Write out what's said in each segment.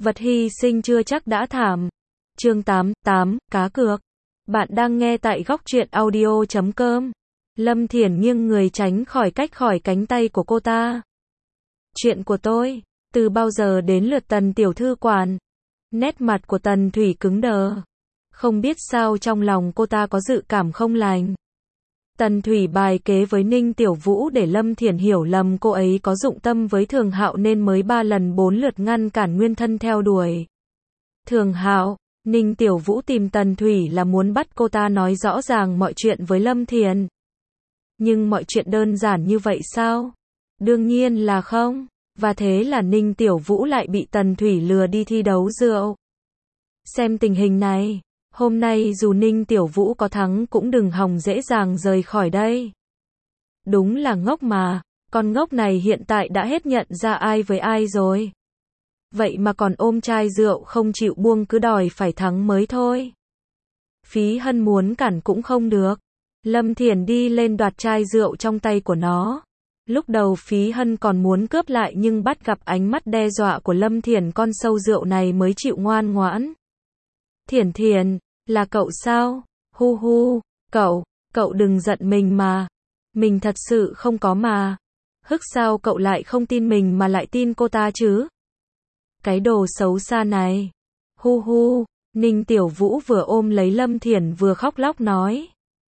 Vật hy sinh chưa chắc đã thảm. Chương 88, cá cược. Bạn đang nghe tại góc truyện audio.com. Lâm Thiển nghiêng người tránh khỏi cánh tay của cô ta. Chuyện của tôi, từ bao giờ đến lượt Tần tiểu thư quản. Nét mặt của Tần Thủy cứng đờ. Không biết sao trong lòng cô ta có dự cảm không lành. Tần Thủy bài kế với Ninh Tiểu Vũ để Lâm Thiển hiểu lầm cô ấy có dụng tâm với Thường Hạo nên mới 3 lần 4 lượt ngăn cản Nguyên Thân theo đuổi. Thường Hạo, Ninh Tiểu Vũ tìm Tần Thủy là muốn bắt cô ta nói rõ ràng mọi chuyện với Lâm Thiển. Nhưng mọi chuyện đơn giản như vậy sao? Đương nhiên là không. Và thế là Ninh Tiểu Vũ lại bị Tần Thủy lừa đi thi đấu rượu. Xem tình hình này, hôm nay dù Ninh Tiểu Vũ có thắng cũng đừng hòng dễ dàng rời khỏi đây. Đúng là ngốc mà, con ngốc này hiện tại đã hết nhận ra ai với ai rồi. Vậy mà còn ôm chai rượu không chịu buông, cứ đòi phải thắng mới thôi. Phí Hân muốn cản cũng không được. Lâm Thiển đi lên đoạt chai rượu trong tay của nó. Lúc đầu Phí Hân còn muốn cướp lại nhưng bắt gặp ánh mắt đe dọa của Lâm Thiển, con sâu rượu này mới chịu ngoan ngoãn. Thiển Thiển, là cậu sao? Hu hu, cậu đừng giận mình mà. Mình thật sự không có mà. Hức sao cậu lại không tin mình mà lại tin cô ta chứ? Cái đồ xấu xa này. Hu hu, Ninh Tiểu Vũ vừa ôm lấy Lâm Thiển vừa khóc lóc nói.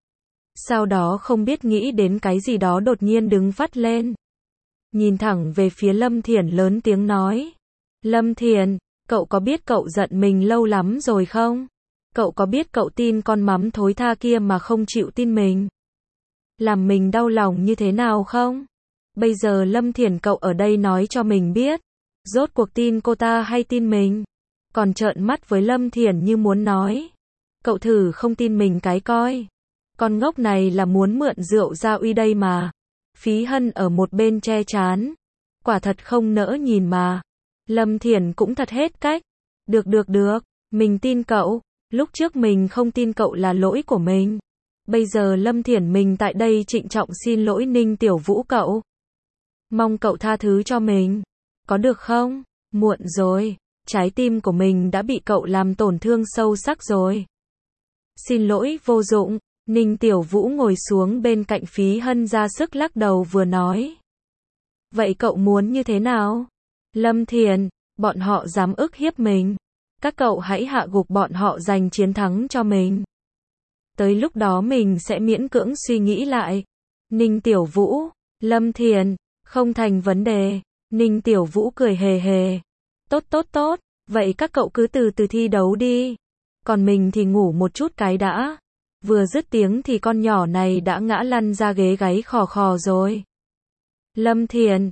Sau đó không biết nghĩ đến cái gì đó đột nhiên đứng phắt lên. Nhìn thẳng về phía Lâm Thiển lớn tiếng nói. Lâm Thiển, cậu có biết cậu giận mình lâu lắm rồi không? Cậu có biết cậu tin con mắm thối tha kia mà không chịu tin mình? Làm mình đau lòng như thế nào không? Bây giờ Lâm Thiển cậu ở đây nói cho mình biết. Rốt cuộc tin cô ta hay tin mình? Còn trợn mắt với Lâm Thiển như muốn nói. Cậu thử không tin mình cái coi. Con ngốc này là muốn mượn rượu ra uy đây mà. Phí Hân ở một bên che chán. Quả thật không nỡ nhìn mà. Lâm Thiển cũng thật hết cách. Được, mình tin cậu. Lúc trước mình không tin cậu là lỗi của mình. Bây giờ Lâm Thiển mình tại đây trịnh trọng xin lỗi Ninh Tiểu Vũ cậu. Mong cậu tha thứ cho mình. Có được không? Muộn rồi. Trái tim của mình đã bị cậu làm tổn thương sâu sắc rồi. Xin lỗi vô dụng. Ninh Tiểu Vũ ngồi xuống bên cạnh Phí Hân ra sức lắc đầu vừa nói. Vậy cậu muốn như thế nào? Lâm Thiển, bọn họ dám ức hiếp mình. Các cậu hãy hạ gục bọn họ giành chiến thắng cho mình. Tới lúc đó mình sẽ miễn cưỡng suy nghĩ lại. Ninh Tiểu Vũ, Lâm Thiển, không thành vấn đề. Ninh Tiểu Vũ cười hề hề. Tốt, vậy các cậu cứ từ từ thi đấu đi. Còn mình thì ngủ một chút cái đã. Vừa dứt tiếng thì con nhỏ này đã ngã lăn ra ghế gáy khò khò rồi. Lâm Thiển,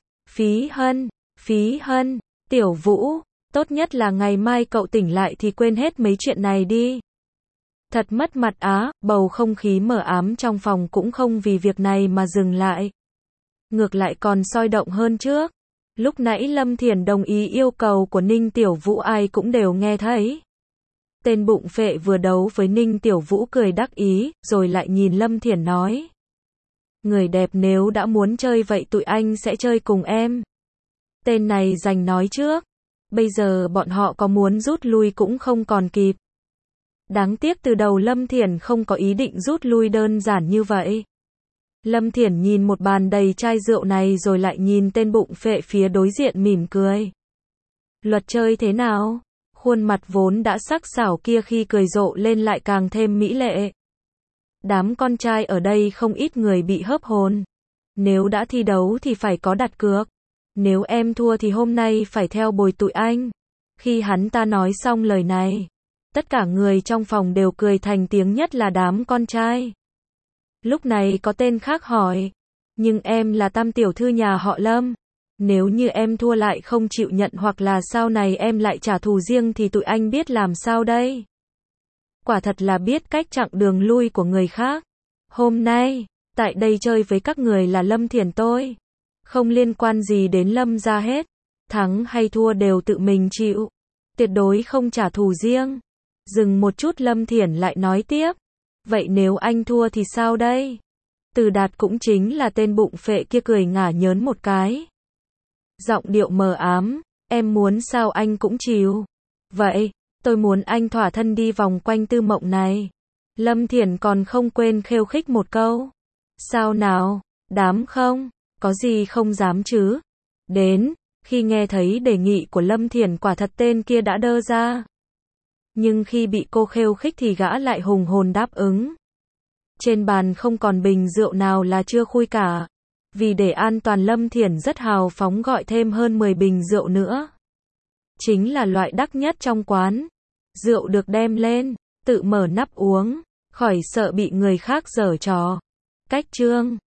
Phí Hân, Tiểu Vũ, tốt nhất là ngày mai cậu tỉnh lại thì quên hết mấy chuyện này đi. Thật mất mặt á, bầu không khí mờ ám trong phòng cũng không vì việc này mà dừng lại. Ngược lại còn sôi động hơn trước. Lúc nãy Lâm Thiển đồng ý yêu cầu của Ninh Tiểu Vũ ai cũng đều nghe thấy. Tên bụng phệ vừa đấu với Ninh Tiểu Vũ cười đắc ý, rồi lại nhìn Lâm Thiển nói. Người đẹp nếu đã muốn chơi vậy tụi anh sẽ chơi cùng em. Tên này giành nói trước. Bây giờ bọn họ có muốn rút lui cũng không còn kịp. Đáng tiếc từ đầu Lâm Thiển không có ý định rút lui đơn giản như vậy. Lâm Thiển nhìn một bàn đầy chai rượu này rồi lại nhìn tên bụng phệ phía đối diện mỉm cười. Luật chơi thế nào? Khuôn mặt vốn đã sắc sảo kia khi cười rộ lên lại càng thêm mỹ lệ. Đám con trai ở đây không ít người bị hớp hồn. Nếu đã thi đấu thì phải có đặt cược. Nếu em thua thì hôm nay phải theo bồi tụi anh. Khi hắn ta nói xong lời này, tất cả người trong phòng đều cười thành tiếng, nhất là đám con trai. Lúc này có tên khác hỏi. Nhưng em là tam tiểu thư nhà họ Lâm. Nếu như em thua lại không chịu nhận hoặc là sau này em lại trả thù riêng thì tụi anh biết làm sao đây? Quả thật là biết cách chặn đường lui của người khác. Hôm nay, tại đây chơi với các người là Lâm Thiển tôi. Không liên quan gì đến Lâm gia hết. Thắng hay thua đều tự mình chịu. Tuyệt đối không trả thù riêng. Dừng một chút Lâm Thiển lại nói tiếp. Vậy nếu anh thua thì sao đây? Từ Đạt cũng chính là tên bụng phệ kia cười ngả nhớn một cái. Giọng điệu mờ ám, em muốn sao anh cũng chịu. Vậy, tôi muốn anh thỏa thân đi vòng quanh Tư Mộng này. Lâm Thiển còn không quên khiêu khích một câu. Sao nào, đám không? Có gì không dám chứ? Đến, khi nghe thấy đề nghị của Lâm Thiển quả thật tên kia đã đơ ra. Nhưng khi bị cô khiêu khích thì gã lại hùng hồn đáp ứng. Trên bàn không còn bình rượu nào là chưa khui cả. Vì để an toàn Lâm Thiển rất hào phóng gọi thêm hơn 10 bình rượu nữa. Chính là loại đắt nhất trong quán. Rượu được đem lên, tự mở nắp uống, khỏi sợ bị người khác giở trò. Cách chương